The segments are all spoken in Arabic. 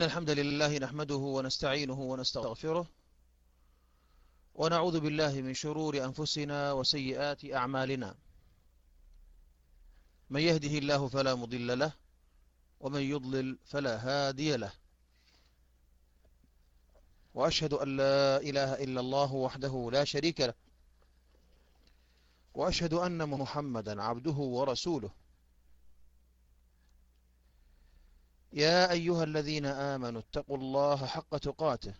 الحمد لله نحمده ونستعينه ونستغفره ونعوذ بالله من شرور أنفسنا وسيئات أعمالنا. من يهده الله فلا مضل له ومن يضلل فلا هادي له، وأشهد أن لا إله إلا الله وحده لا شريك له، وأشهد أن محمدا عبده ورسوله. يا أيها الذين آمنوا اتقوا الله حق تقاته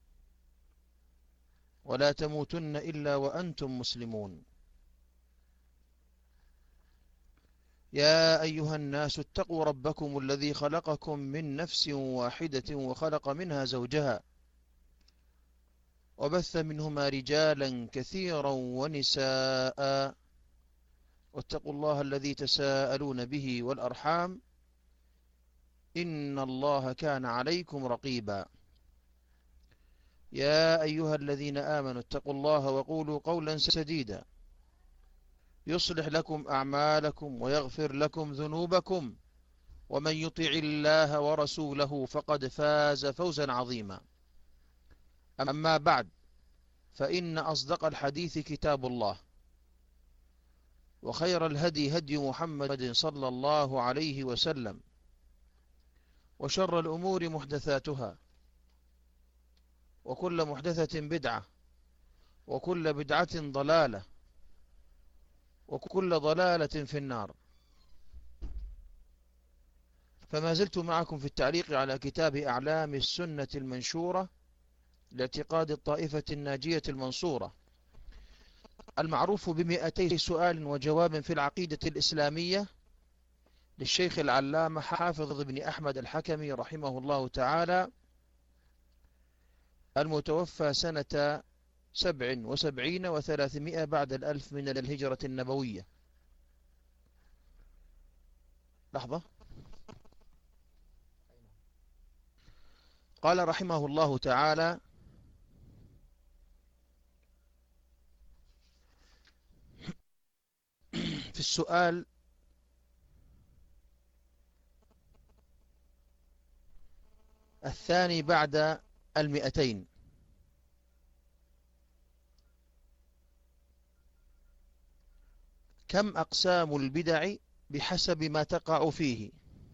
ولا تموتن إلا وأنتم مسلمون. يا أيها الناس اتقوا ربكم الذي خلقكم من نفس واحدة وخلق منها زوجها وبث منهما رجالا كثيرا ونساء، واتقوا الله الذي تساءلون به والأرحام إن الله كان عليكم رقيبا. يا أيها الذين آمنوا اتقوا الله وقولوا قولا سديدا يصلح لكم أعمالكم ويغفر لكم ذنوبكم، ومن يطع الله ورسوله فقد فاز فوزا عظيما. أما بعد، فإن أصدق الحديث كتاب الله، وخير الهدي هدي محمد صلى الله عليه وسلم، وشر الأمور محدثاتها، وكل محدثة بدعة، وكل بدعة ضلالة، وكل ضلالة في النار. فما زلت معكم في التعليق على كتاب أعلام السنة المنشورة لاعتقاد الطائفة الناجية المنصورة، المعروف ب200 سؤال وجواب في العقيدة الإسلامية، للشيخ العلامة حافظ بن أحمد الحكمي رحمه الله تعالى، المتوفى سنة 77 و300 بعد الألف من الهجرة النبوية. لحظة. قال رحمه الله تعالى: في السؤال الثاني بعد 200: كم أقسام البدع بحسب ما تقع فيه؟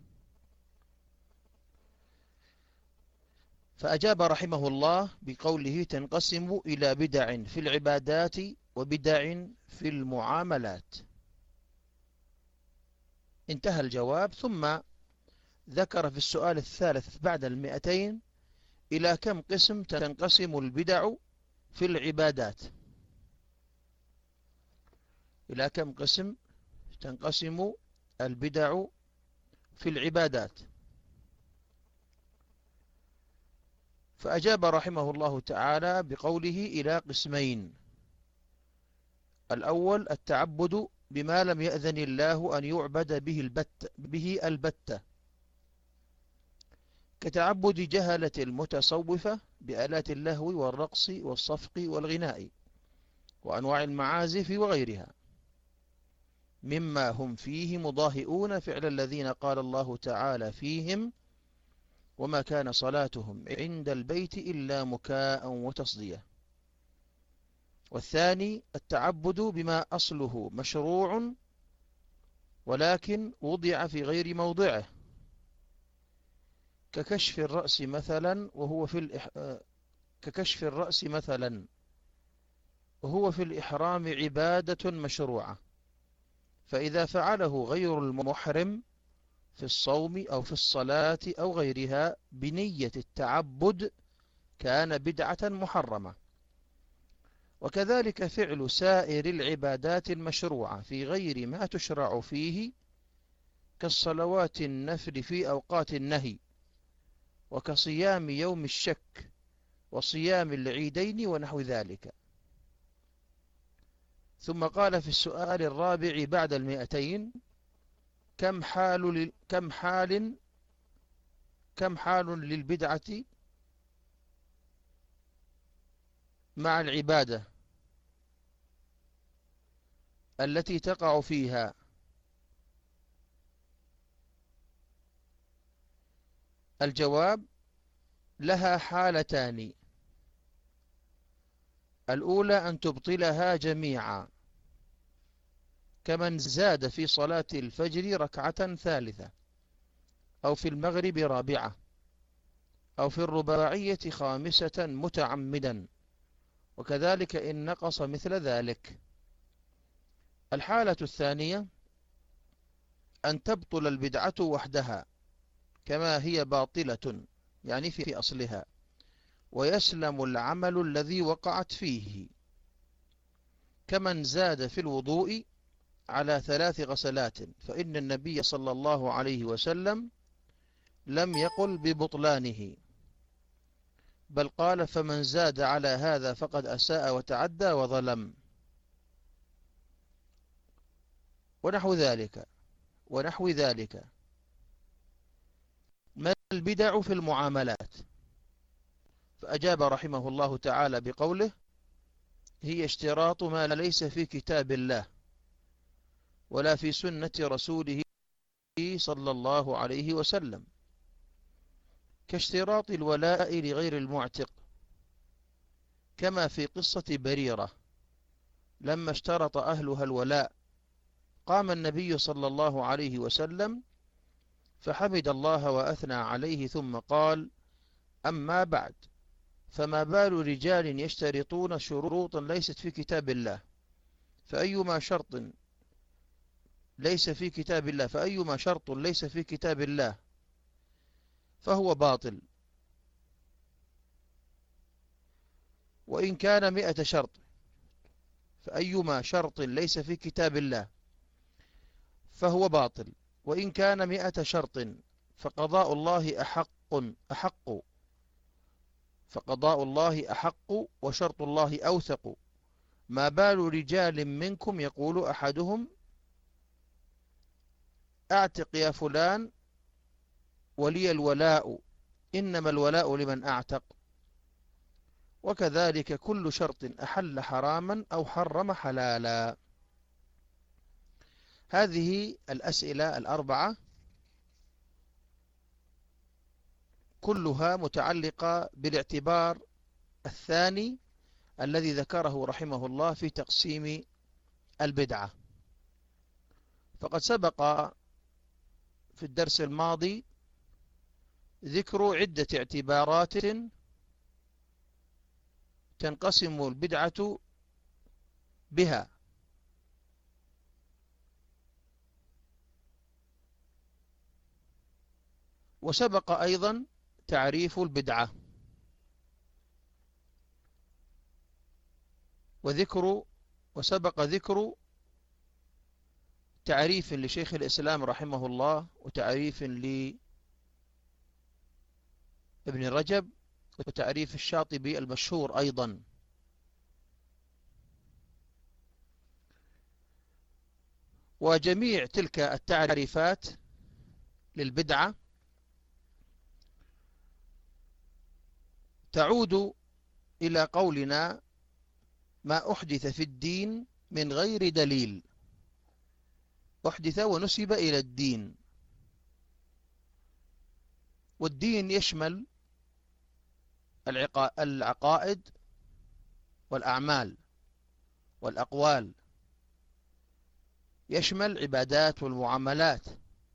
فأجاب رحمه الله بقوله: تنقسم إلى بدع في العبادات وبدع في المعاملات. انتهى الجواب. ثم ذكر في السؤال الثالث بعد 200 إلى كم قسم تنقسم البدع في العبادات. إلى كم قسم تنقسم البدع في العبادات؟ فأجاب رحمه الله تعالى بقوله: إلى قسمين. الأول التعبد بما لم يأذن الله أن يعبد به البتة، كتعبد جهلة المتصوفة بآلات اللهو والرقص والصفق والغناء وأنواع المعازف وغيرها، مما هم فيه مضاهئون فعل الذين قال الله تعالى فيهم: وما كان صلاتهم عند البيت إلا مكاء وتصدية. والثاني التعبد بما أصله مشروع ولكن وضع في غير موضعه، ككشف الرأس مثلا وهو في الإحرام عبادة مشروعة، فإذا فعله غير المحرم في الصوم أو في الصلاة أو غيرها بنية التعبد كان بدعة محرمة. وكذلك فعل سائر العبادات المشروعة في غير ما تشرع فيه، كالصلوات النفل في أوقات النهي، وكصيام يوم الشك وصيام العيدين ونحو ذلك. ثم قال في السؤال الرابع بعد 200: كم حال للبدعة مع العبادة التي تقع فيها؟ الجواب: لها حالتان: الأولى أن تبطلها جميعا، كمن زاد في صلاة الفجر ركعة ثالثة، أو في المغرب رابعة، أو في الرباعية خامسة متعمدا، وكذلك إن نقص مثل ذلك. الحالة الثانية أن تبطل البدعة وحدها كما هي باطلة، يعني في أصلها، ويسلم العمل الذي وقعت فيه، كمن زاد في الوضوء على 3 غسلات، فإن النبي صلى الله عليه وسلم لم يقل ببطلانه، بل قال: فمن زاد على هذا فقد أساء وتعدى وظلم. ونحو ذلك. ما البدع في المعاملات؟ فأجاب رحمه الله تعالى بقوله: هي اشتراط ما ليس في كتاب الله ولا في سنة رسوله صلى الله عليه وسلم، كاشتراط الولاء لغير المعتق، كما في قصة بريرة لما اشترط أهلها الولاء، قام النبي صلى الله عليه وسلم فحمد الله وأثنى عليه، ثم قال: أما بعد، فما بال رجال يشترطون شروطا ليست في كتاب الله، فأيما شرط ليس في كتاب الله فهو باطل، وإن كان 100 شرط. فأيما شرط ليس في كتاب الله فهو باطل، وإن كان 100 شرط، فقضاء الله أحق وشرط الله أوثق. ما بال رجال منكم يقول أحدهم: أعتق يا فلان ولي الولاء، إنما الولاء لمن أعتق. وكذلك كل شرط أحل حراما أو حرم حلالا. هذه الأسئلة الأربعة كلها متعلقة بالاعتبار الثاني الذي ذكره رحمه الله في تقسيم البدعة. فقد سبق في الدرس الماضي ذكر عدة اعتبارات تنقسم البدعة بها، وسبق أيضا تعريف البدعة وسبق ذكر تعريف لشيخ الإسلام رحمه الله، وتعريف لابن رجب، وتعريف الشاطبي المشهور أيضا. وجميع تلك التعريفات للبدعة تعود إلى قولنا: ما أحدث في الدين من غير دليل. أحدث ونسب إلى الدين، والدين يشمل العقائد والأعمال والأقوال، يشمل العبادات والمعاملات.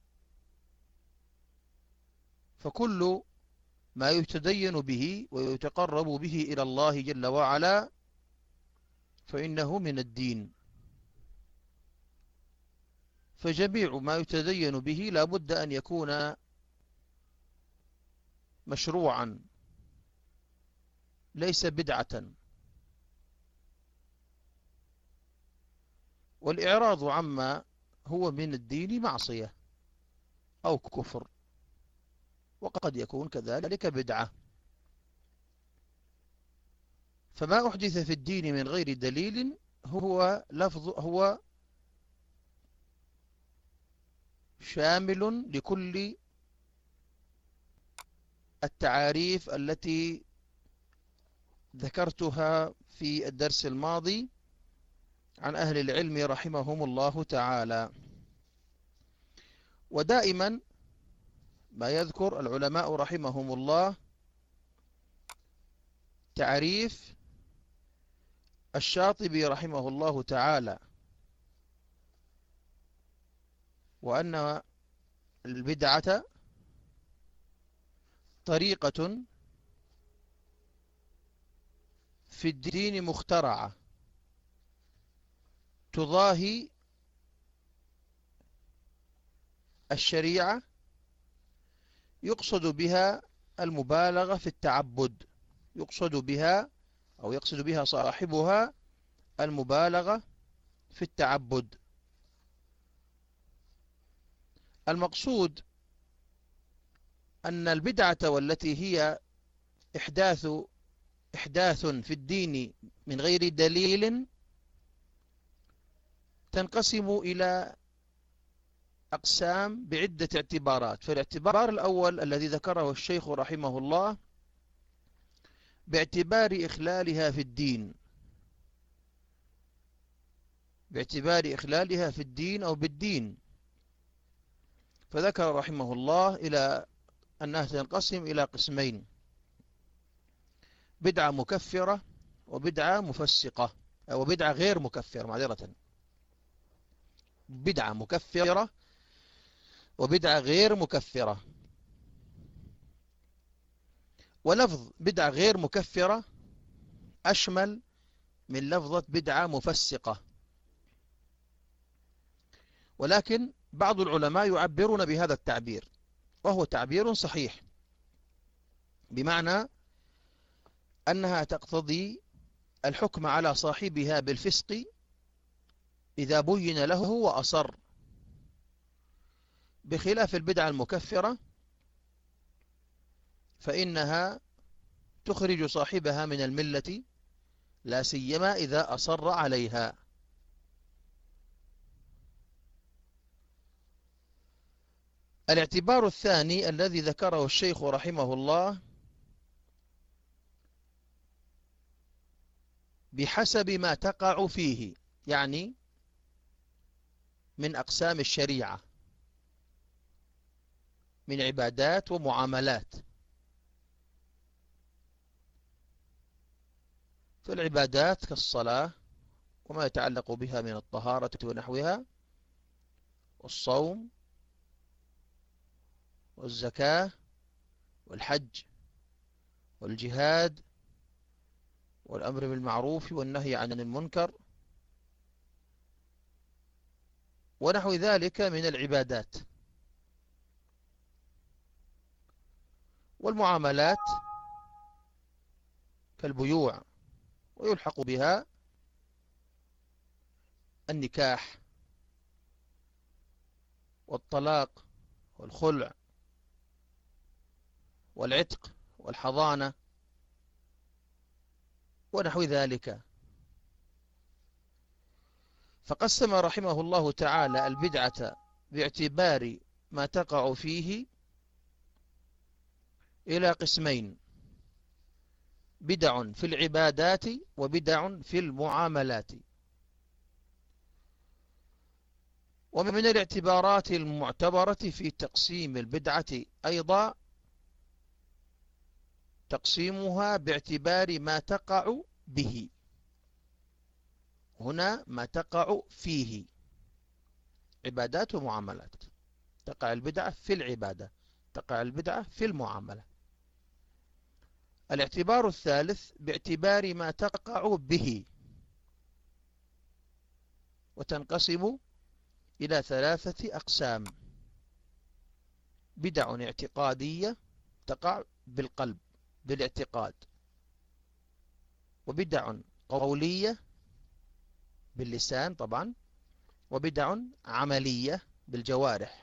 فكل ما يتدين به ويتقرب به إلى الله جل وعلا فإنه من الدين. فجميع ما يتدين به لا بد أن يكون مشروعا، ليس بدعة. والإعراض عما هو من الدين معصية أو كفر، وقد يكون كذلك بدعة. فما أحدث في الدين من غير دليل هو شامل لكل التعاريف التي ذكرتها في الدرس الماضي عن أهل العلم رحمهم الله تعالى. ودائما ما يذكر العلماء رحمهم الله تعريف الشاطبي رحمه الله تعالى، وأن البدعة طريقة في الدين مخترعة تضاهي الشريعة، يقصد بها المبالغة في التعبد، يقصد بها أو يقصد بها صاحبها المبالغة في التعبد. المقصود أن البدعة والتي هي إحداث في الدين من غير دليل تنقسم إلى أقسام بعدة اعتبارات. فالاعتبار الأول الذي ذكره الشيخ رحمه الله باعتبار إخلالها في الدين، باعتبار إخلالها في الدين أو بالدين، فذكر رحمه الله إلى أنها تنقسم إلى قسمين: بدعة مكفرة وبدعة مفسقة، وبدعة غير مكفرة، معذرة، بدعة مكفرة وبدعة غير مكفرة. ولفظ بدعة غير مكفرة أشمل من لفظة بدعة مفسقة، ولكن بعض العلماء يعبرون بهذا التعبير، وهو تعبير صحيح، بمعنى أنها تقتضي الحكم على صاحبها بالفسق إذا بين له وأصر، بخلاف البدعة المكفرة فإنها تخرج صاحبها من الملة، لا سيما إذا أصر عليها. الاعتبار الثاني الذي ذكره الشيخ رحمه الله بحسب ما تقع فيه، يعني من أقسام الشريعة من عبادات ومعاملات. فالعبادات كالصلاة وما يتعلق بها من الطهارة ونحوها، والصوم والزكاة والحج والجهاد والأمر بالمعروف والنهي عن المنكر ونحو ذلك من العبادات. والمعاملات كالبيوع، ويلحق بها النكاح والطلاق والخلع والعتق والحضانة ونحو ذلك. فقسم رحمه الله تعالى البدعة باعتبار ما تقع فيه إلى قسمين: بدع في العبادات وبدع في المعاملات. ومن الاعتبارات المعتبرة في تقسيم البدعة أيضا تقسيمها باعتبار ما تقع به، هنا ما تقع فيه عبادات ومعاملات، تقع البدعة في العبادة، تقع البدعة في المعاملة. الاعتبار الثالث باعتبار ما تقع به، وتنقسم إلى ثلاثة أقسام: بدع اعتقادية تقع بالقلب بالاعتقاد، وبدع قولية باللسان طبعا، وبدع عملية بالجوارح.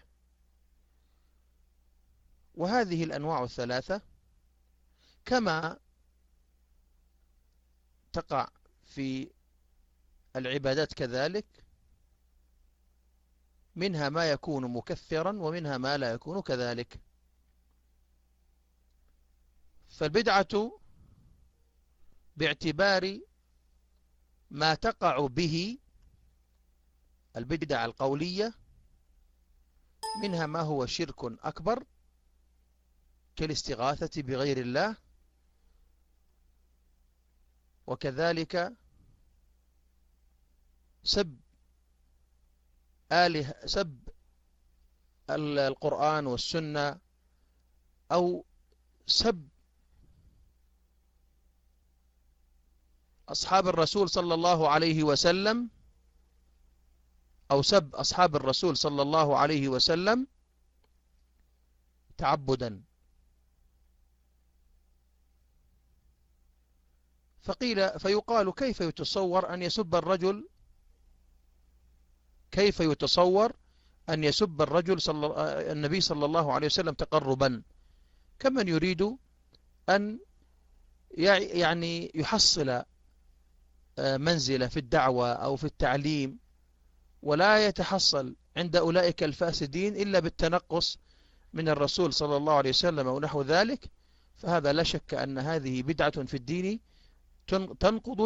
وهذه الأنواع الثلاثة كما تقع في العبادات كذلك، منها ما يكون مكفرا ومنها ما لا يكون كذلك. فالبدعة باعتبار ما تقع به، البدع القولية، منها ما هو شرك أكبر كالاستغاثة بغير الله، وكذلك سب القرآن والسنة، أو سب أصحاب الرسول صلى الله عليه وسلم، أو سب أصحاب الرسول صلى الله عليه وسلم تعبدا. فيقال كيف يتصور أن يسب الرجل النبي صلى الله عليه وسلم تقربا، كمن يريد أن يعني يحصل منزلة في الدعوة أو في التعليم، ولا يتحصل عند أولئك الفاسدين إلا بالتنقص من الرسول صلى الله عليه وسلم أو نحو ذلك. فهذا لا شك أن هذه بدعة في الدين تنقض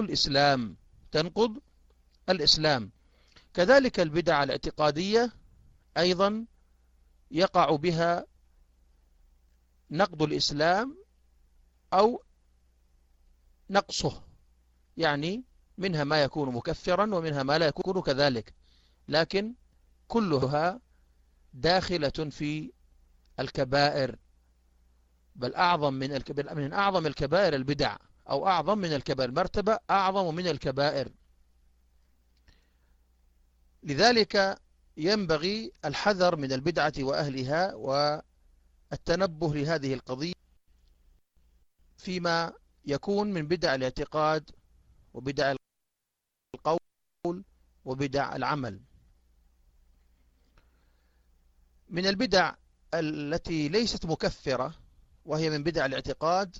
الإسلام. كذلك البدع الاعتقادية أيضا يقع بها نقض الإسلام أو نقصه، يعني منها ما يكون مكفرا ومنها ما لا يكون كذلك، لكن كلها داخلة في الكبائر، بل من أعظم الكبائر البدع، أو أعظم من الكبائر، مرتبة أعظم من الكبائر. لذلك ينبغي الحذر من البدعة وأهلها، والتنبه لهذه القضية فيما يكون من بدع الاعتقاد وبدع القول وبدع العمل. من البدع التي ليست مكفرة وهي من بدع الاعتقاد،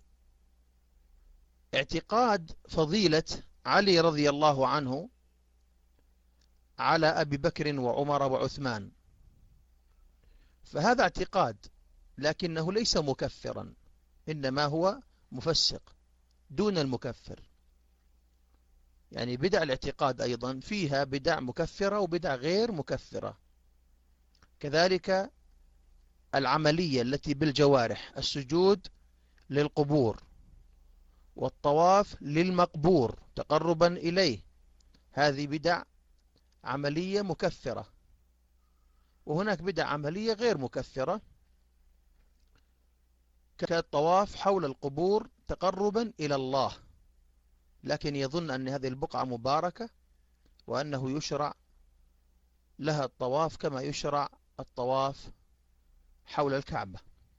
اعتقاد فضيلة علي رضي الله عنه على أبي بكر وعمر وعثمان، فهذا اعتقاد لكنه ليس مكفرا، إنما هو مفسق دون المكفر. يعني بدع الاعتقاد أيضا فيها بدع مكفرة وبدع غير مكفرة. كذلك العملية التي بالجوارح، السجود للقبور والطواف للمقبور تقربا إليه، هذه بدع عملية مكفرة. وهناك بدع عملية غير مكفرة كالطواف حول القبور تقربا إلى الله، لكن يظن أن هذه البقعة مباركة وأنه يشرع لها الطواف كما يشرع الطواف حول الكعبة.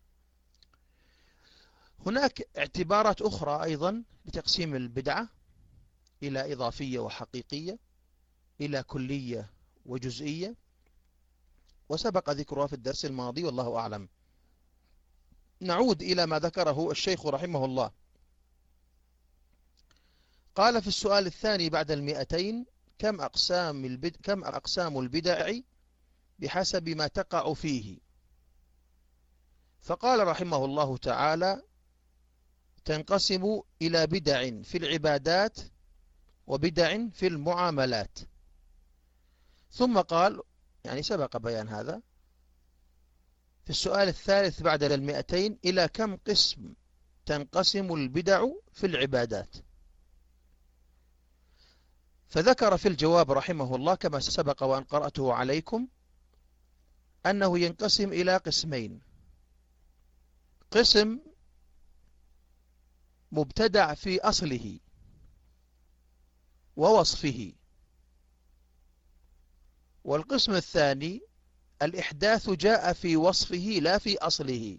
هناك اعتبارات أخرى أيضا لتقسيم البدعة إلى إضافية وحقيقية، إلى كلية وجزئية، وسبق ذكرها في الدرس الماضي والله أعلم. نعود إلى ما ذكره الشيخ رحمه الله. قال في السؤال الثاني بعد 200: كم أقسام البدع بحسب ما تقع فيه؟ فقال رحمه الله تعالى: تنقسم إلى بدع في العبادات وبدع في المعاملات. ثم قال، يعني سبق بيان هذا في السؤال الثالث بعد 200: إلى كم قسم تنقسم البدع في العبادات؟ فذكر في الجواب رحمه الله كما سبق وأن قرأته عليكم أنه ينقسم إلى قسمين: قسم مبتدع في أصله ووصفه، والقسم الثاني الإحداث جاء في وصفه لا في أصله.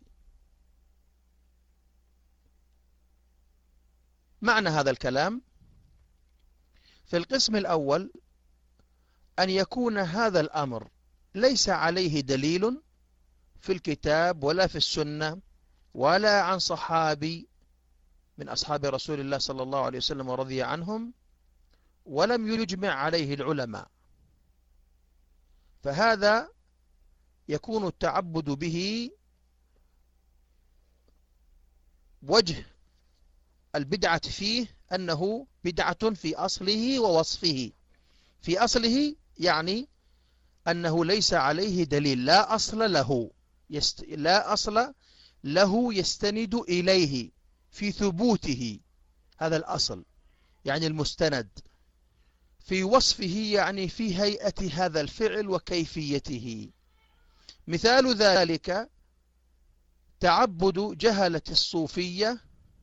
معنى هذا الكلام: في القسم الأول أن يكون هذا الأمر ليس عليه دليل في الكتاب ولا في السنة ولا عن صحابي من أصحاب رسول الله صلى الله عليه وسلم ورضي عنهم، ولم يجمع عليه العلماء، فهذا يكون التعبد به وجه البدعة فيه أنه بدعة في أصله ووصفه. في أصله يعني أنه ليس عليه دليل، لا أصل له يستند إليه في ثبوته، هذا الأصل. يعني المستند، في وصفه يعني في هيئة هذا الفعل وكيفيته. مثال ذلك تعبد جهلة الصوفية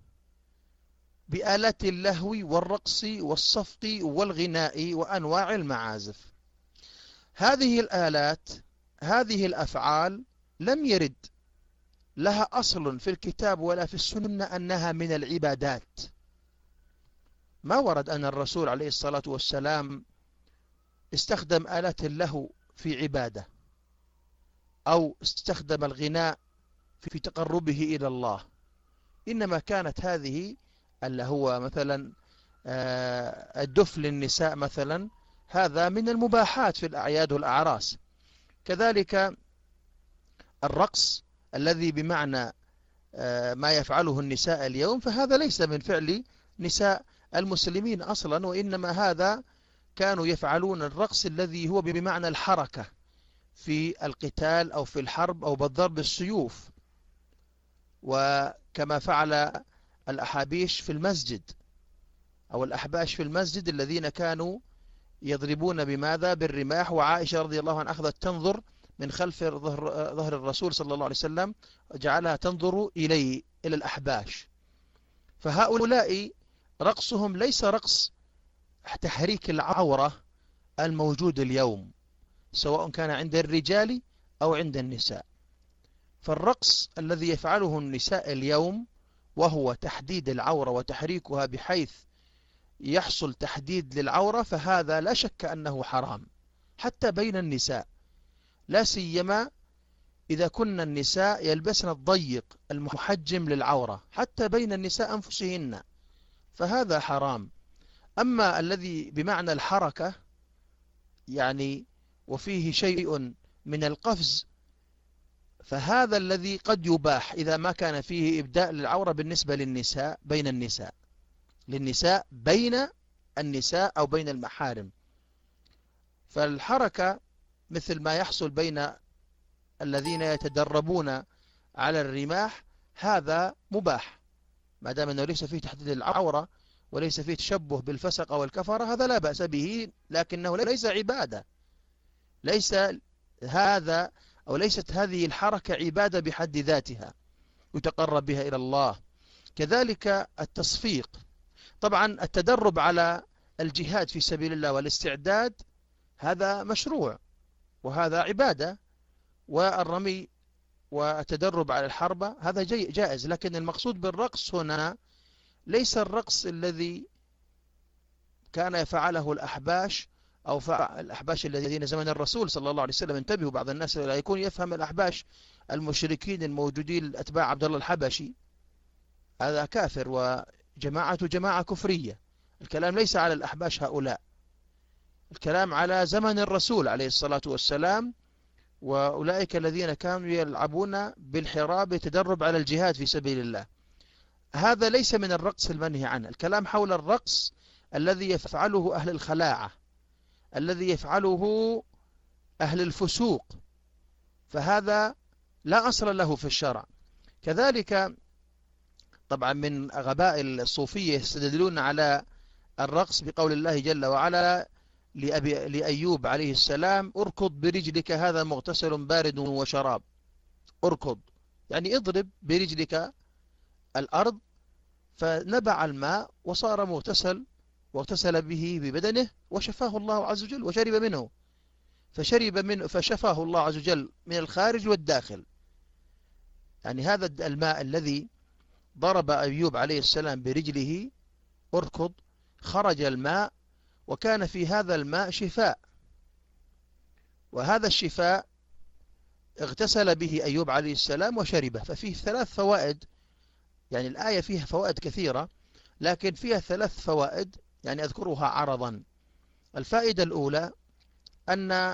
بآلات اللهو والرقص والصفق والغناء وأنواع المعازف. هذه الآلات، هذه الأفعال لم يرد لها أصل في الكتاب ولا في السنة أنها من العبادات. ما ورد أن الرسول عليه الصلاة والسلام استخدم آلات اللهو في عبادة، أو استخدم الغناء في تقربه إلى الله. إنما كانت هذه اللي هو مثلا الدف للنساء مثلا، هذا من المباحات في الأعياد والأعراس. كذلك الرقص الذي بمعنى ما يفعله النساء اليوم، فهذا ليس من فعل نساء المسلمين أصلا، وإنما هذا كانوا يفعلون الرقص الذي هو بمعنى الحركة في القتال أو في الحرب أو بالضرب السيوف، وكما فعل الأحابيش في المسجد أو الأحباش في المسجد الذين كانوا يضربون بماذا؟ بالرماح. وعائشة رضي الله عنها أخذت تنظر من خلف ظهر الرسول صلى الله عليه وسلم، وجعلها تنظر إليه، إلى الأحباش. فهؤلاء رقصهم ليس رقص تحريك العورة الموجود اليوم، سواء كان عند الرجال أو عند النساء. فالرقص الذي يفعله النساء اليوم وهو تحديد العورة وتحريكها بحيث يحصل تحديد للعورة، فهذا لا شك أنه حرام حتى بين النساء، لا سيما إذا كن النساء يلبسن الضيق المحجم للعورة حتى بين النساء أنفسهن، فهذا حرام. أما الذي بمعنى الحركة يعني وفيه شيء من القفز، فهذا الذي قد يباح إذا ما كان فيه إبداء للعورة بالنسبة للنساء بين النساء، للنساء بين النساء أو بين المحارم. فالحركة مثل ما يحصل بين الذين يتدربون على الرماح هذا مباح، ما دام أنه ليس فيه تحديد العورة وليس فيه تشبه بالفسق أو الكفرة، هذا لا بأس به، لكنه ليس عبادة. ليس هذا أو ليست هذه الحركة عبادة بحد ذاتها يتقرب بها إلى الله. كذلك التصفيق، طبعا التدرب على الجهاد في سبيل الله والاستعداد هذا مشروع وهذا عبادة، والرمي والتدرب على الحرب هذا جائز. لكن المقصود بالرقص هنا ليس الرقص الذي كان يفعله الأحباش أو الأحباش الذين زمن الرسول صلى الله عليه وسلم. انتبهوا، بعض الناس لا يكون يفهم الأحباش المشركين الموجودين أتباع عبد الله الحبشي هذا كافر وجماعة جماعة كفرية. الكلام ليس على الأحباش هؤلاء، الكلام على زمن الرسول عليه الصلاة والسلام، وأولئك الذين كانوا يلعبون بالحراب يتدرب على الجهاد في سبيل الله. هذا ليس من الرقص المنهي عنه. الكلام حول الرقص الذي يفعله أهل الخلاعة، الذي يفعله أهل الفسوق، فهذا لا أصل له في الشرع. كذلك طبعا من غباء الصوفية يستدلون على الرقص بقول الله جل وعلا لأيوب عليه السلام: اركض برجلك هذا مغتسل بارد وشراب. اركض يعني اضرب برجلك الأرض فنبع الماء وصار مغتسل، واغتسل به ببدنه وشفاه الله عز وجل وشرب منه، فشرب منه فشفاه الله عز وجل من الخارج والداخل. يعني هذا الماء الذي ضرب أيوب عليه السلام برجله اركض، خرج الماء وكان في هذا الماء شفاء، وهذا الشفاء اغتسل به أيوب عليه السلام وشربه. ففيه 3 فوائد، يعني الآية فيها فوائد كثيرة لكن فيها 3 فوائد يعني أذكرها عرضا. الفائدة الأولى أن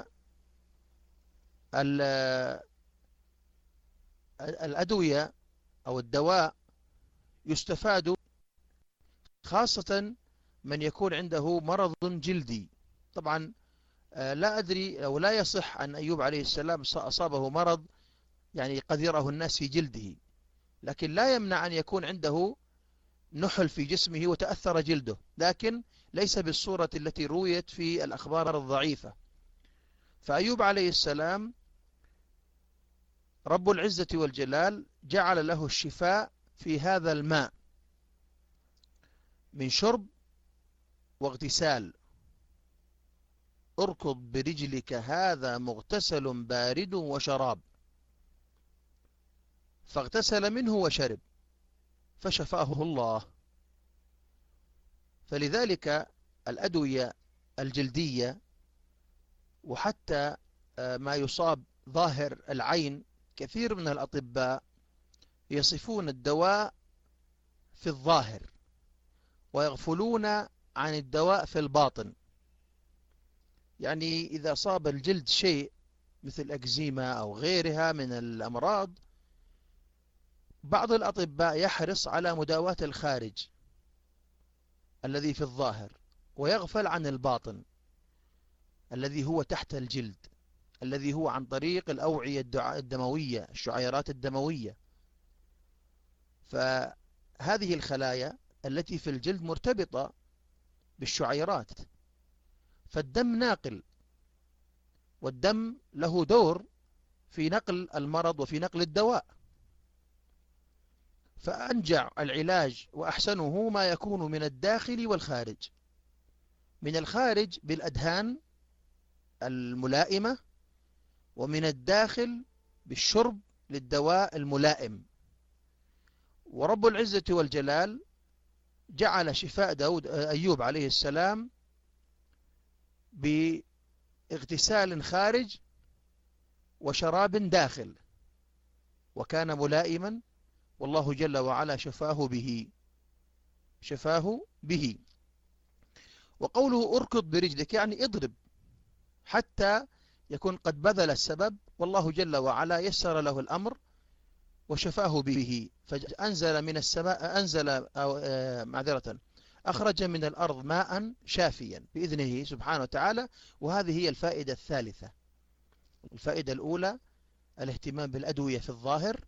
الأدوية أو الدواء يستفاد خاصة من يكون عنده مرض جلدي. طبعا لا أدري أو لا يصح أن أيوب عليه السلام أصابه مرض يعني قد يراه الناس في جلده، لكن لا يمنع أن يكون عنده نحل في جسمه وتأثر جلده، لكن ليس بالصورة التي رويت في الأخبار الضعيفة. فأيوب عليه السلام رب العزة والجلال جعل له الشفاء في هذا الماء من شرب واغتسال. اركض برجلك هذا مغتسل بارد وشراب، فاغتسل منه وشرب فشفاه الله. فلذلك الأدوية الجلدية وحتى ما يصاب ظاهر العين، كثير من الأطباء يصفون الدواء في الظاهر ويغفلون عن الدواء في الباطن. يعني إذا صاب الجلد شيء مثل أكزيما أو غيرها من الأمراض، بعض الأطباء يحرص على مداواة الخارج الذي في الظاهر، ويغفل عن الباطن الذي هو تحت الجلد، الذي هو عن طريق الأوعية الدموية، الشعيرات الدموية. فهذه الخلايا التي في الجلد مرتبطة بالشعيرات، فالدم ناقل، والدم له دور في نقل المرض وفي نقل الدواء. فأنجع العلاج وأحسنه ما يكون من الداخل والخارج. من الخارج بالأدهان الملائمة، ومن الداخل بالشرب للدواء الملائم. ورب العزة والجلال جعل شفاء أيوب عليه السلام باغتسال خارج وشراب داخل، وكان ملائما، والله جل وعلا شفاه به. وقوله اركض برجلك يعني اضرب حتى يكون قد بذل السبب، والله جل وعلا يسر له الأمر وشفاه به. فأنزل من السماء، أخرج من الأرض ماء شافيا بإذنه سبحانه وتعالى. وهذه هي الفائدة الثالثة. الفائدة الأولى الاهتمام بالأدوية في الظاهر،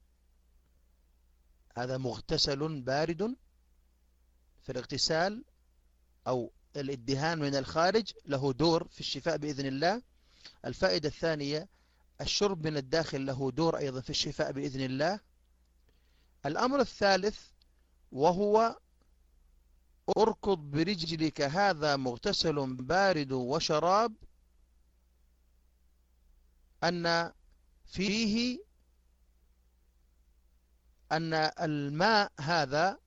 هذا مغتسل بارد. في الاغتسال أو الادهان من الخارج له دور في الشفاء بإذن الله. الفائدة الثانية الشرب من الداخل له دور أيضا في الشفاء بإذن الله. الأمر الثالث وهو اركض برجلك هذا مغتسل بارد وشراب، أن فيه أن الماء هذا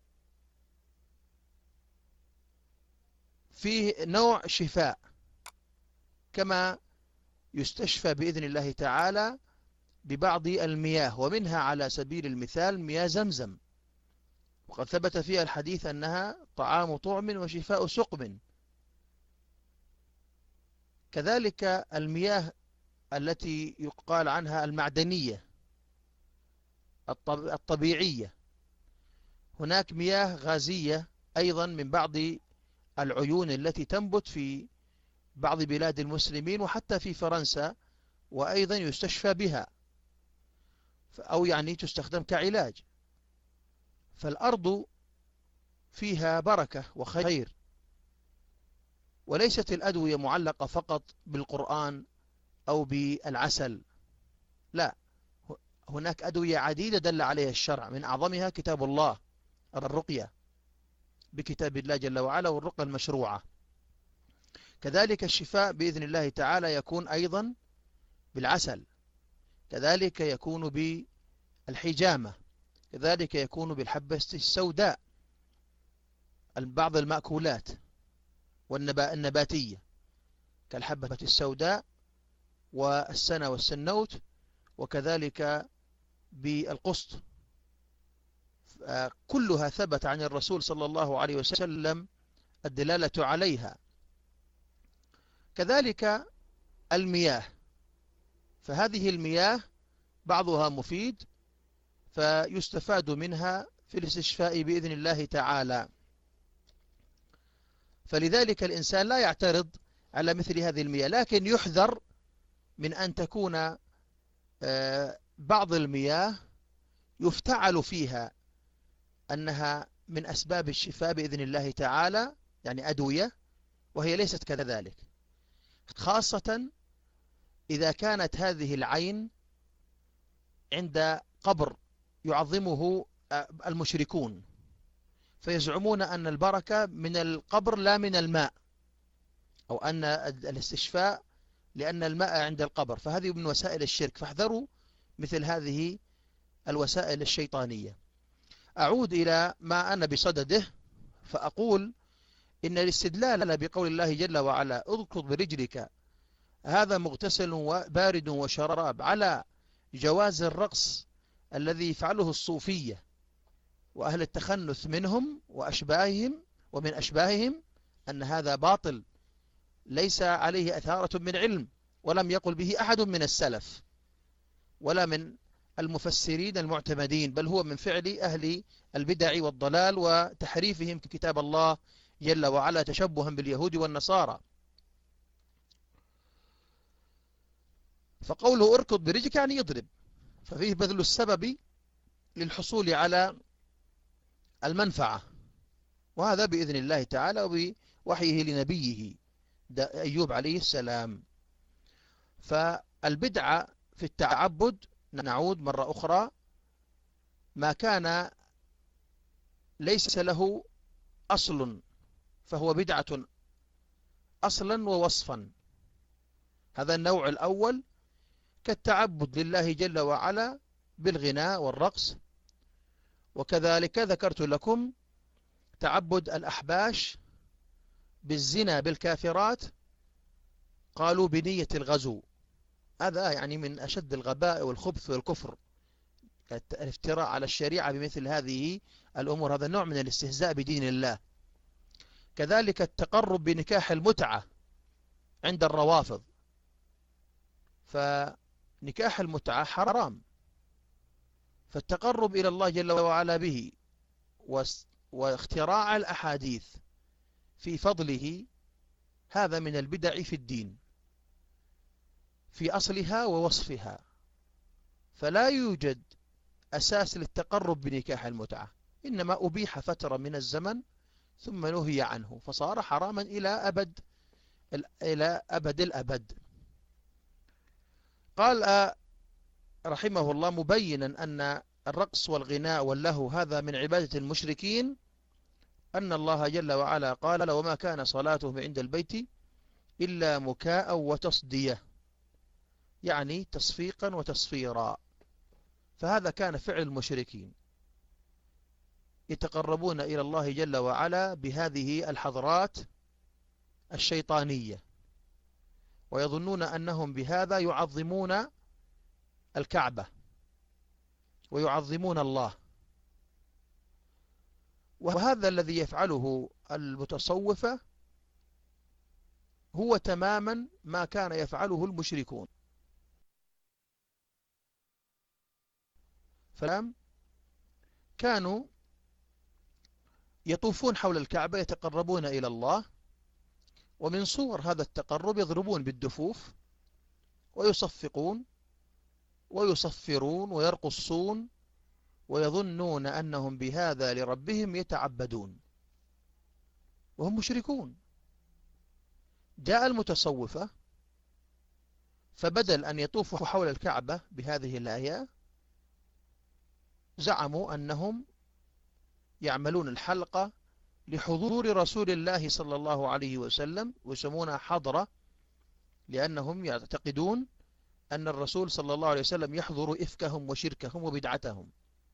فيه نوع شفاء، كما يستشفى بإذن الله تعالى ببعض المياه، ومنها على سبيل المثال مياه زمزم، وقد ثبت فيها الحديث أنها طعام طعم وشفاء سقم. كذلك المياه التي يقال عنها المعدنية الطبيعية، هناك مياه غازية أيضا من بعض العيون التي تنبت في بعض بلاد المسلمين وحتى في فرنسا، وأيضا يستشفى بها أو يعني تستخدم كعلاج. فالأرض فيها بركة وخير، وليست الأدوية معلقة فقط بالقرآن أو بالعسل، لا، هناك أدوية عديدة دل عليها الشرع، من أعظمها كتاب الله، الرقية بكتاب الله جل وعلا والرقى المشروعة. كذلك الشفاء بإذن الله تعالى يكون أيضا بالعسل، كذلك يكون بالحجامة، كذلك يكون بالحبة السوداء، بعض المأكولات النباتية كالحبة السوداء والسنة والسنوت، وكذلك بالقسط. كلها ثبت عن الرسول صلى الله عليه وسلم الدلالة عليها. كذلك المياه، فهذه المياه بعضها مفيد فيستفاد منها في الاستشفاء بإذن الله تعالى. فلذلك الإنسان لا يعترض على مثل هذه المياه، لكن يحذر من أن تكون بعض المياه يفتعل فيها أنها من أسباب الشفاء بإذن الله تعالى، يعني أدوية، وهي ليست كذلك، خاصة إذا كانت هذه العين عند قبر يعظمه المشركون، فيزعمون أن البركة من القبر لا من الماء، أو أن الاستشفاء لأن الماء عند القبر، فهذه من وسائل الشرك، فاحذروا مثل هذه الوسائل الشيطانية. أعود إلى ما أنا بصدده، فأقول إن الاستدلال بقول الله جل وعلا اذكر برجلك هذا مغتسل وبارد وشراب على جواز الرقص الذي يفعله الصوفية وأهل التخنث منهم وأشباههم ومن أشباههم، أن هذا باطل ليس عليه أثارة من علم، ولم يقل به أحد من السلف ولا من المفسرين المعتمدين، بل هو من فعل أهل البدع والضلال وتحريفهم كتاب الله جل وعلا تشبها باليهود والنصارى. فقوله اركض برجلك يعني يضرب، ففيه بذل السبب للحصول على المنفعة، وهذا بإذن الله تعالى وبوحيه لنبيه أيوب عليه السلام. فالبدعة في التعبد، نعود مرة أخرى، ما كان ليس له أصل فهو بدعة أصلا ووصفا. هذا النوع الأول كالتعبد لله جل وعلا بالغناء والرقص، وكذلك ذكرت لكم تعبد الأحباش بالزنا بالكافرات، قالوا بنية الغزو، هذا يعني من أشد الغباء والخبث والكفر، الافتراء على الشريعة بمثل هذه الأمور، هذا نوع من الاستهزاء بدين الله. كذلك التقرب بنكاح المتعة عند الروافض، فنكاح المتعة حرام، فالتقرب إلى الله جل وعلا به واختراع الأحاديث في فضله هذا من البدع في الدين في أصلها ووصفها، فلا يوجد أساس للتقرب بنكاح المتعة، إنما أبيح فترة من الزمن ثم نهي عنه فصار حراما إلى أبد الأبد. قال رحمه الله مبينا أن الرقص والغناء واللهو هذا من عبادة المشركين، أن الله جل وعلا قال وما كان صلاتهم عند البيت إلا مكاء وتصدية، يعني تصفيقا وتصفيرا، فهذا كان فعل المشركين يتقربون إلى الله جل وعلا بهذه الحضرات الشيطانية، ويظنون أنهم بهذا يعظمون الكعبة ويعظمون الله، وهذا الذي يفعله المتصوفة هو تماما ما كان يفعله المشركون. كانوا يطوفون حول الكعبة يتقربون إلى الله، ومن صور هذا التقرب يضربون بالدفوف ويصفقون ويصفرون ويرقصون، ويظنون أنهم بهذا لربهم يتعبدون وهم مشركون. جاء المتصوفة فبدل أن يطوفوا حول الكعبة بهذه الآية زعموا أنهم يعملون الحلقة لحضور رسول الله صلى الله عليه وسلم، ويسمونها حضرة لأنهم يعتقدون أن الرسول صلى الله عليه وسلم يحضر إفكهم وشركهم وبدعتهم،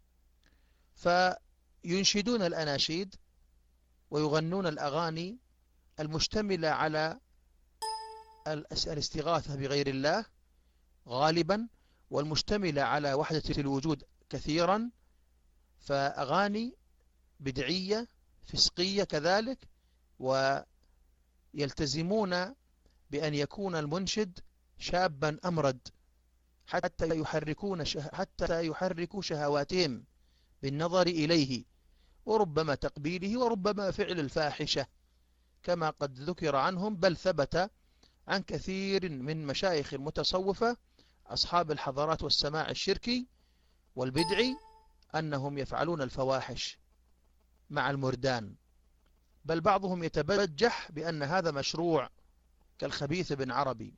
فينشدون الأناشيد ويغنون الأغاني المشتملة على الاستغاثة بغير الله غالبا، والمشتملة على وحدة الوجود كثيرا، فأغاني بدعية فسقية كذلك، ويلتزمون بأن يكون المنشد شابا أمرد حتى يحركوا شهواتهم بالنظر إليه، وربما تقبيله وربما فعل الفاحشة كما قد ذكر عنهم، بل ثبت عن كثير من مشايخ المتصوفة أصحاب الحضارات والسماع الشركي والبدعي أنهم يفعلون الفواحش مع المردان، بل بعضهم يتبجح بأن هذا مشروع كالخبيث بن عربي.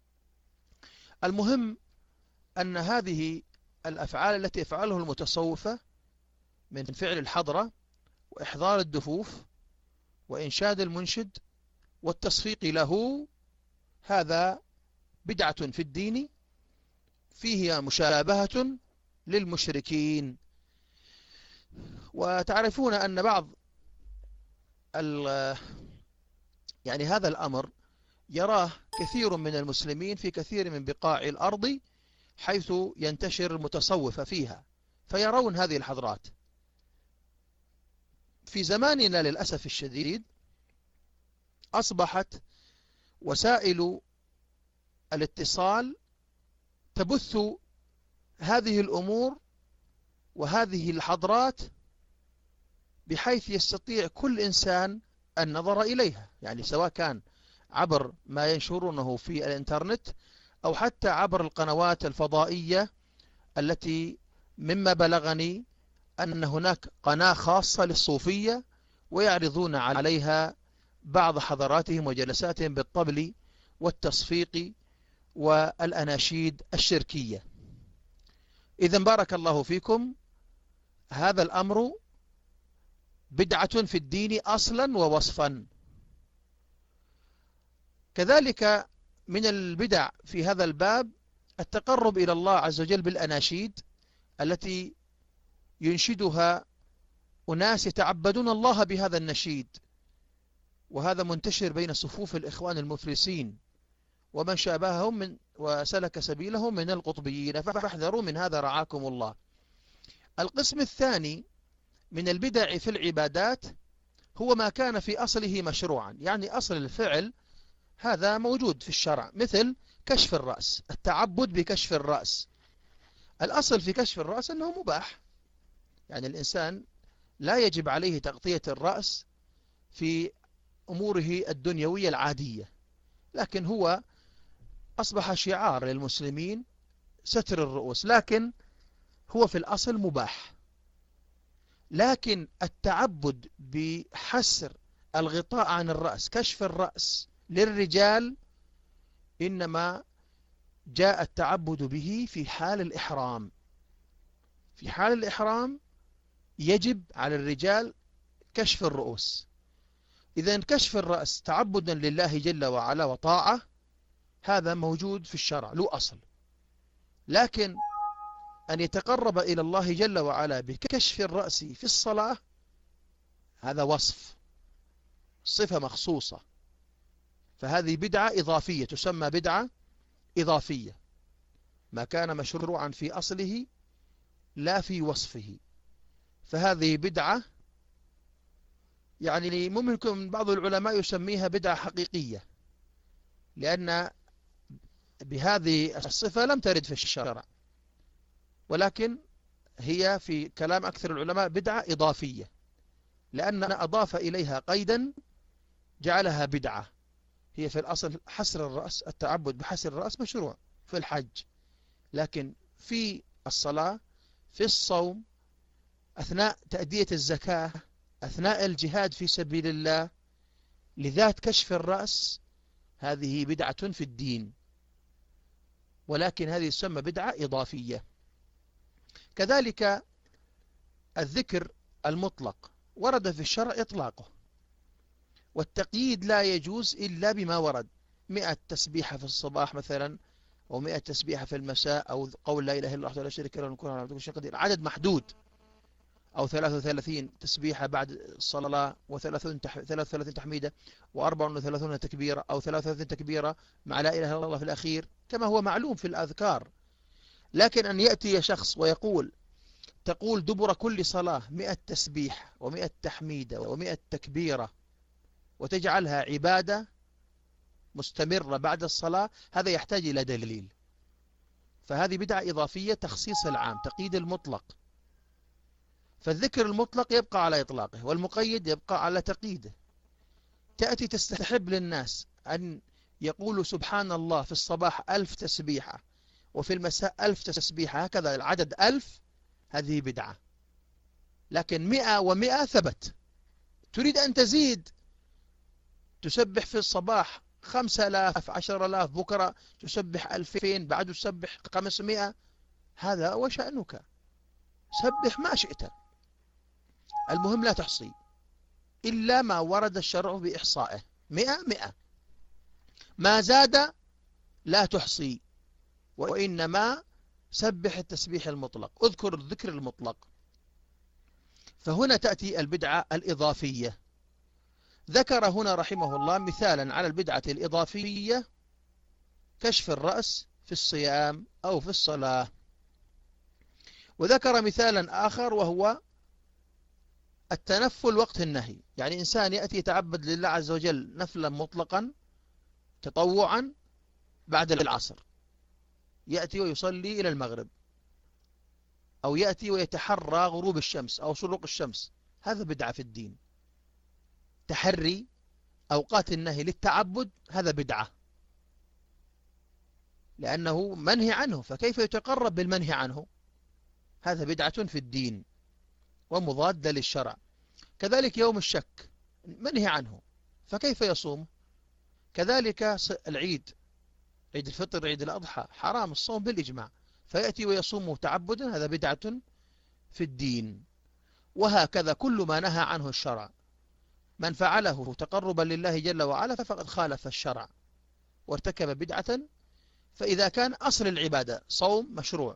المهم أن هذه الأفعال التي يفعله المتصوفة من فعل الحضرة وإحضار الدفوف وإنشاد المنشد والتصفيق له، هذا بدعة في الدين فيه مشابهة للمشركين. وتعرفون أن بعض يعني هذا الأمر يراه كثير من المسلمين في كثير من بقاع الأرض حيث ينتشر المتصوفة فيها، فيرون هذه الحضرات. في زماننا للأسف الشديد أصبحت وسائل الاتصال تبث هذه الأمور وهذه الحضرات بحيث يستطيع كل إنسان النظر إليها، يعني سواء كان عبر ما ينشرونه في الإنترنت أو حتى عبر القنوات الفضائية التي مما بلغني أن هناك قناة خاصة للصوفية ويعرضون عليها بعض حضراتهم وجلساتهم بالطبل والتصفيق والأناشيد الشركية. إذن بارك الله فيكم، هذا الأمر بدعة في الدين أصلا ووصفا. كذلك من البدع في هذا الباب التقرب إلى الله عز وجل بالأناشيد التي ينشدها أناس يتعبدون الله بهذا النشيد، وهذا منتشر بين صفوف الإخوان المفلسين ومن شابههم من وسلك سبيلهم من القطبيين، فاحذروا من هذا رعاكم الله. القسم الثاني من البدع في العبادات هو ما كان في أصله مشروعا، يعني أصل الفعل هذا موجود في الشرع، مثل كشف الرأس، التعبد بكشف الرأس. الأصل في كشف الرأس أنه مباح، يعني الإنسان لا يجب عليه تغطية الرأس في أموره الدنيوية العادية، لكن هو أصبح شعار للمسلمين ستر الرؤوس، لكن هو في الأصل مباح. لكن التعبد بحسر الغطاء عن الرأس، كشف الرأس للرجال، إنما جاء التعبد به في حال الإحرام. في حال الإحرام يجب على الرجال كشف الرؤوس. إذن كشف الرأس تعبدا لله جل وعلا وطاعة، هذا موجود في الشرع له أصل. لكن أن يتقرب إلى الله جل وعلا بكشف الرأس في الصلاة، هذا وصف، صفة مخصوصة، فهذه بدعة إضافية، تسمى بدعة إضافية، ما كان مشروعا في أصله لا في وصفه، فهذه بدعة يعني ممكن بعض العلماء يسميها بدعة حقيقية، لأن بهذه الصفة لم ترد في الشرع، ولكن هي في كلام أكثر العلماء بدعة إضافية، لأن أضاف إليها قيدا جعلها بدعة. هي في الأصل حسر الرأس، التعبد بحسر الرأس مشروع في الحج، لكن في الصلاة، في الصوم، أثناء تأدية الزكاة، أثناء الجهاد في سبيل الله، لذات كشف الرأس، هذه بدعة في الدين، ولكن هذه تسمى بدعة إضافية. كذلك الذكر المطلق ورد في الشرع إطلاقه، والتقييد لا يجوز إلا بما ورد، 100 تسبيحة في الصباح مثلا، أو 100 تسبيحة في المساء، أو قول لا إله إلا الله وحده لا شريك له ونكون على كل شيء قدير، عدد محدود، أو 33 تسبيحة بعد الصلاة، و33 تحميدة، و34 تكبيرة، أو 33 تكبيرة مع لا إله إلا الله في الأخير، كما هو معلوم في الأذكار. لكن أن يأتي شخص ويقول تقول دبر كل صلاة 100 تسبيح و100 تحميدة و100 تكبيرة وتجعلها عبادة مستمرة بعد الصلاة، هذا يحتاج إلى دليل. فهذه بدعة إضافية، تخصيص العام، تقييد المطلق. فالذكر المطلق يبقى على إطلاقه، والمقيد يبقى على تقييده. تأتي تستحب للناس أن يقولوا سبحان الله في الصباح 1000 تسبيحة، وفي المساء 1000 تسبيحة، هكذا العدد 1000، هذه بدعة. لكن 100 و100 ثبت، تريد أن تزيد، تسبح في الصباح 5000 10,000، بكرة تسبح 2000، بعد تسبح 500. هذا وشأنك، سبح ما شئت، المهم لا تحصي إلا ما ورد الشرع بإحصائه. 100 ما زاد لا تحصي، وإنما سبح التسبيح المطلق، اذكر الذكر المطلق. فهنا تأتي البدعة الإضافية. ذكر هنا رحمه الله مثالا على البدعة الإضافية: كشف الرأس في الصيام أو في الصلاة. وذكر مثالا آخر وهو التنفل وقت النهي، يعني إنسان يأتي يتعبد لله عز وجل نفلا مطلقا تطوعا بعد العصر، يأتي ويصلي إلى المغرب، أو يأتي ويتحرى غروب الشمس أو شروق الشمس، هذا بدعة في الدين. تحري أوقات النهي للتعبد هذا بدعة، لأنه منهي عنه، فكيف يتقرب بالمنهي عنه؟ هذا بدعة في الدين ومضادة للشرع. كذلك يوم الشك منهي عنه، فكيف يصوم؟ كذلك العيد، عيد الفطر، عيد الأضحى، حرام الصوم بالإجماع، فيأتي ويصوم تعبدا، هذا بدعة في الدين. وهكذا كل ما نهى عنه الشرع، من فعله تقربا لله جل وعلا فقد خالف الشرع وارتكب بدعة. فإذا كان أصل العبادة صوم مشروع،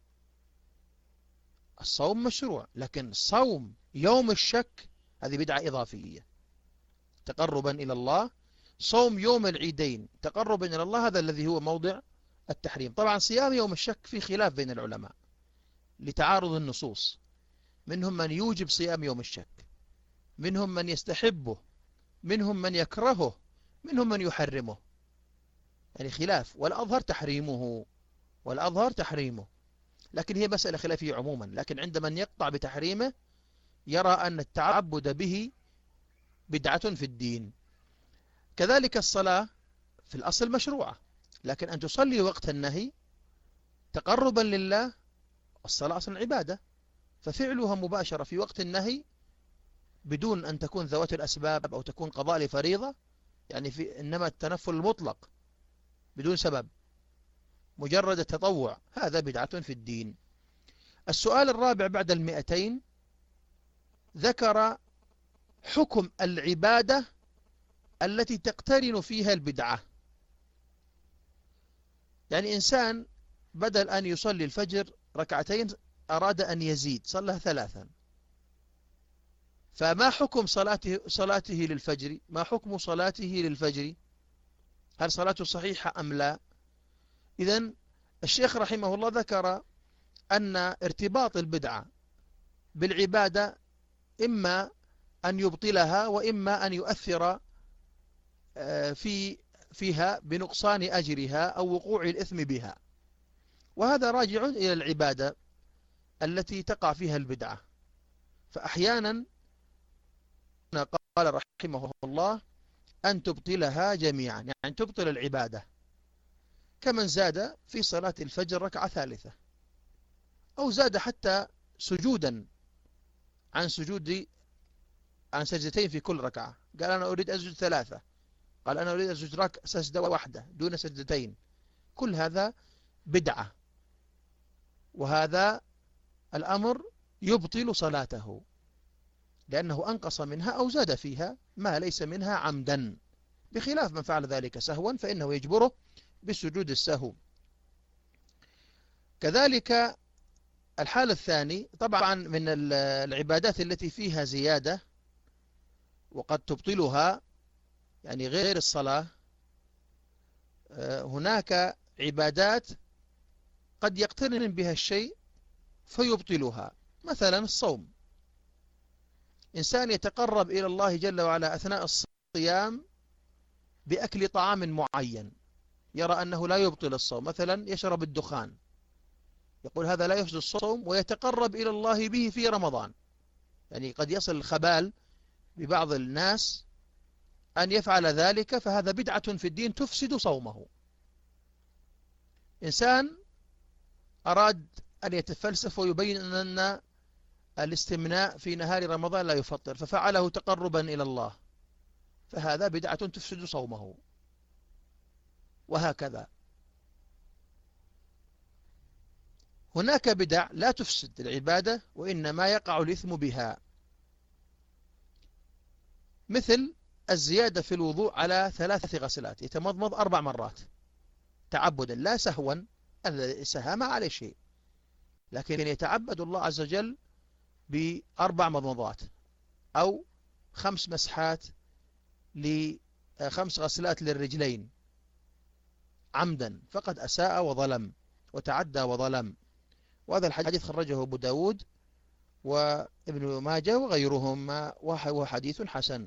الصوم مشروع، لكن صوم يوم الشك هذه بدعة إضافية تقربا إلى الله. صوم يوم العيدين تقربا إلى الله، هذا الذي هو موضع التحريم. طبعا صيام يوم الشك في خلاف بين العلماء لتعارض النصوص، منهم من يوجب صيام يوم الشك، منهم من يستحبه، منهم من يكرهه، منهم من يحرمه، يعني خلاف. والأظهر تحريمه، والأظهر تحريمه، لكن هي مسألة خلافية عموما. لكن عند من يقطع بتحريمه يرى أن التعبد به بدعة في الدين. كذلك الصلاة في الأصل مشروعة، لكن أن تصلي وقت النهي تقربا لله، الصلاة أصلا عبادة، ففعلها مباشرة في وقت النهي بدون أن تكون ذوات الأسباب أو تكون قضاء لفريضة، يعني إنما التنفل المطلق بدون سبب، مجرد التطوع، هذا بدعة في الدين. السؤال الرابع بعد 200 ذكر حكم العبادة التي تقترن فيها البدعة. يعني إنسان بدل أن يصلي الفجر ركعتين أراد أن يزيد، صلى 3، فما حكم صلاته للفجر؟ ما حكم صلاته للفجر؟ هل صلاته صحيحة أم لا؟ إذن الشيخ رحمه الله ذكر أن ارتباط البدعة بالعبادة إما أن يبطلها وإما أن يؤثر فيها بنقصان أجرها أو وقوع الإثم بها، وهذا راجع إلى العبادة التي تقع فيها البدعة. فأحيانا قال رحمه الله أن تبطلها جميعا، يعني تبطل العبادة، كمن زاد في صلاة الفجر ركعة ثالثة، أو زاد حتى سجودا عن سجدتين في كل ركعة، قال أنا أريد أسجد 3، قال أنا أريد أسجد سجدة واحدة دون سجدتين، كل هذا بدعة، وهذا الأمر يبطل صلاته، لأنه أنقص منها أو زاد فيها ما ليس منها عمدا، بخلاف من فعل ذلك سهوا فإنه يجبره بالسجود السهو. كذلك الحال الثاني طبعا من العبادات التي فيها زيادة وقد تبطلها، يعني غير الصلاة، هناك عبادات قد يقترن بها الشيء فيبطلها، مثلا الصوم، إنسان يتقرب إلى الله جل وعلا أثناء الصيام بأكل طعام معين، يرى أنه لا يبطل الصوم، مثلا يشرب الدخان، يقول هذا لا يفسد الصوم، ويتقرب إلى الله به في رمضان. يعني قد يصل الخبال ببعض الناس أن يفعل ذلك، فهذا بدعة في الدين تفسد صومه. إنسان أراد أن يتفلسف ويبين أن الاستمناء في نهار رمضان لا يفطر ففعله تقربا إلى الله، فهذا بدعة تفسد صومه. وهكذا هناك بدع لا تفسد العبادة وإنما يقع الإثم بها، مثل الزيادة في الوضوء على 3 غسلات، يتمضمض 4 مرات تعبدا لا سهوا، السهى ما عليه شيء، لكن يتعبد الله عز وجل ب4 مضمضات أو 5 مسحات ل5 غسلات للرجلين عمدا، فقد أساء وظلم وتعدى وظلم. وهذا الحديث خرجه أبو داود وابن ماجه وغيرهم، وهو حديث حسن.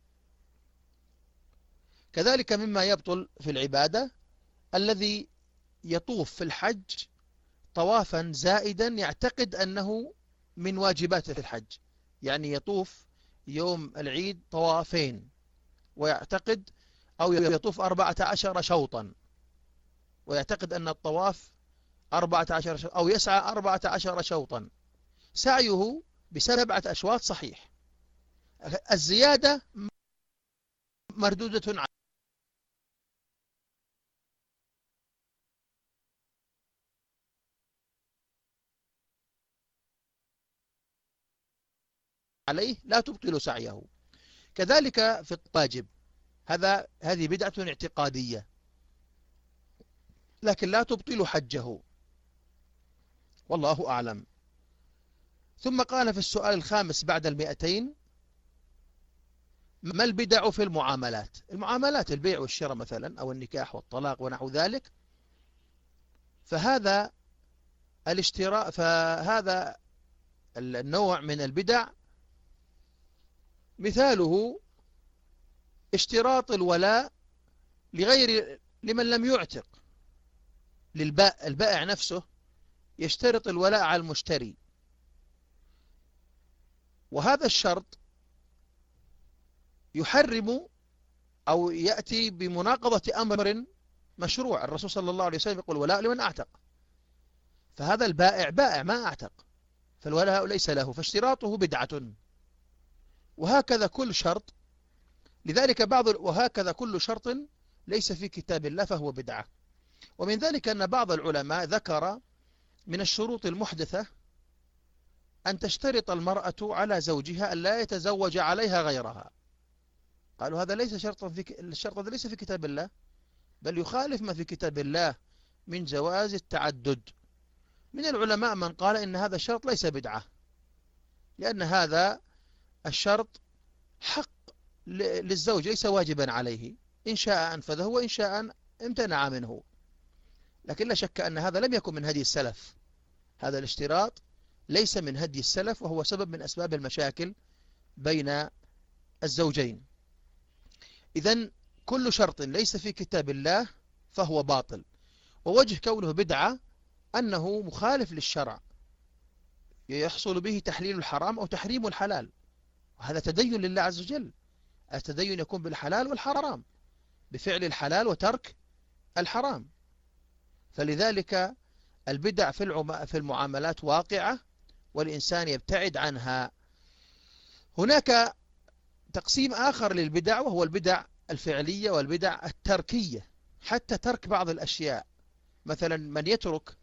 كذلك مما يبطل في العبادة الذي يطوف في الحج طوافا زائدا يعتقد أنه من واجبات الحج، يعني يطوف يوم العيد طوافين ويعتقد، أو يطوف 14 شوطا ويعتقد أن الطواف 14 شوطا، أو يسعى 14 شوطا، سعيه ب7 أشواط صحيح، الزيادة مردودة عليه لا تبطل سعيه. كذلك في الواجب، هذه بدعة اعتقادية لكن لا تبطل حجه، والله أعلم. ثم قال في السؤال الخامس بعد 200: ما البدع في المعاملات؟ المعاملات البيع والشراء مثلا، أو النكاح والطلاق ونحو ذلك، فهذا الاشتراء، فهذا النوع من البدع مثاله اشتراط الولاء لمن لم يعتق، البائع نفسه يشترط الولاء على المشتري، وهذا الشرط يحرم أو يأتي بمناقضة أمر مشروع. الرسول صلى الله عليه وسلم يقول: ولاء لمن أعتق، فهذا البائع بائع ما أعتق، فالولاء ليس له، فاشتراطه بدعة. وهكذا كل شرط، لذلك وهكذا كل شرط ليس في كتاب الله فهو بدعة. ومن ذلك أن بعض العلماء ذكر من الشروط المحدثة أن تشترط المرأة على زوجها أن لا يتزوج عليها غيرها. قالوا هذا ليس شرطا، الشرط هذا ليس في كتاب الله، بل يخالف ما في كتاب الله من جواز التعدد. من العلماء من قال إن هذا الشرط ليس بدعة، لأن هذا الشرط حق للزوج ليس واجبا عليه، إن شاء أنفذه وإن شاء امتنع منه. لكن لا شك أن هذا لم يكن من هدي السلف، هذا الاشتراط ليس من هدي السلف، وهو سبب من أسباب المشاكل بين الزوجين. إذن كل شرط ليس في كتاب الله فهو باطل. ووجه كونه بدعة أنه مخالف للشرع، يحصل به تحليل الحرام أو تحريم الحلال، وهذا تدين لله عز وجل. التدين يكون بالحلال والحرام، بفعل الحلال وترك الحرام. فلذلك البدع في المعاملات واقعة، والإنسان يبتعد عنها. هناك تقسيم آخر للبدع، وهو البدع الفعلية والبدع التركية، حتى ترك بعض الأشياء. مثلا من يترك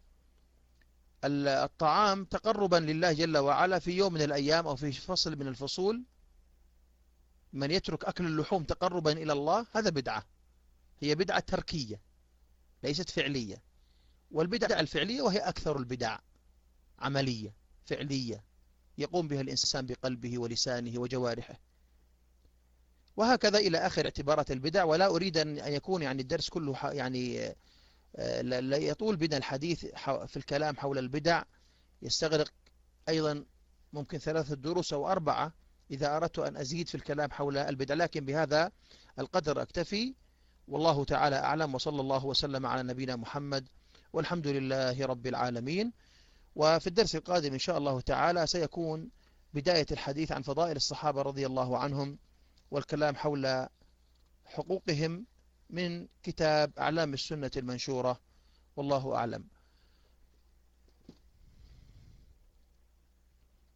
الطعام تقربا لله جل وعلا في يوم من الأيام أو في فصل من الفصول، من يترك أكل اللحوم تقربا إلى الله، هذا بدعة، هي بدعة تركية ليست فعلية. والبدع الفعلية وهي أكثر البدع عملية فعلية يقوم بها الإنسان بقلبه ولسانه وجوارحه. وهكذا إلى آخر اعتبارات البدع. ولا أريد أن يكون يعني الدرس كله يعني لا يطول بنا الحديث في الكلام حول البدع، يستغرق أيضا ممكن 3 دروس أو 4 إذا أردت أن أزيد في الكلام حول البدع، لكن بهذا القدر أكتفي، والله تعالى أعلم، وصلى الله وسلم على نبينا محمد، والحمد لله رب العالمين. وفي الدرس القادم إن شاء الله تعالى سيكون بداية الحديث عن فضائل الصحابة رضي الله عنهم، والكلام حول حقوقهم من كتاب أعلام السنة المنشورة، والله أعلم.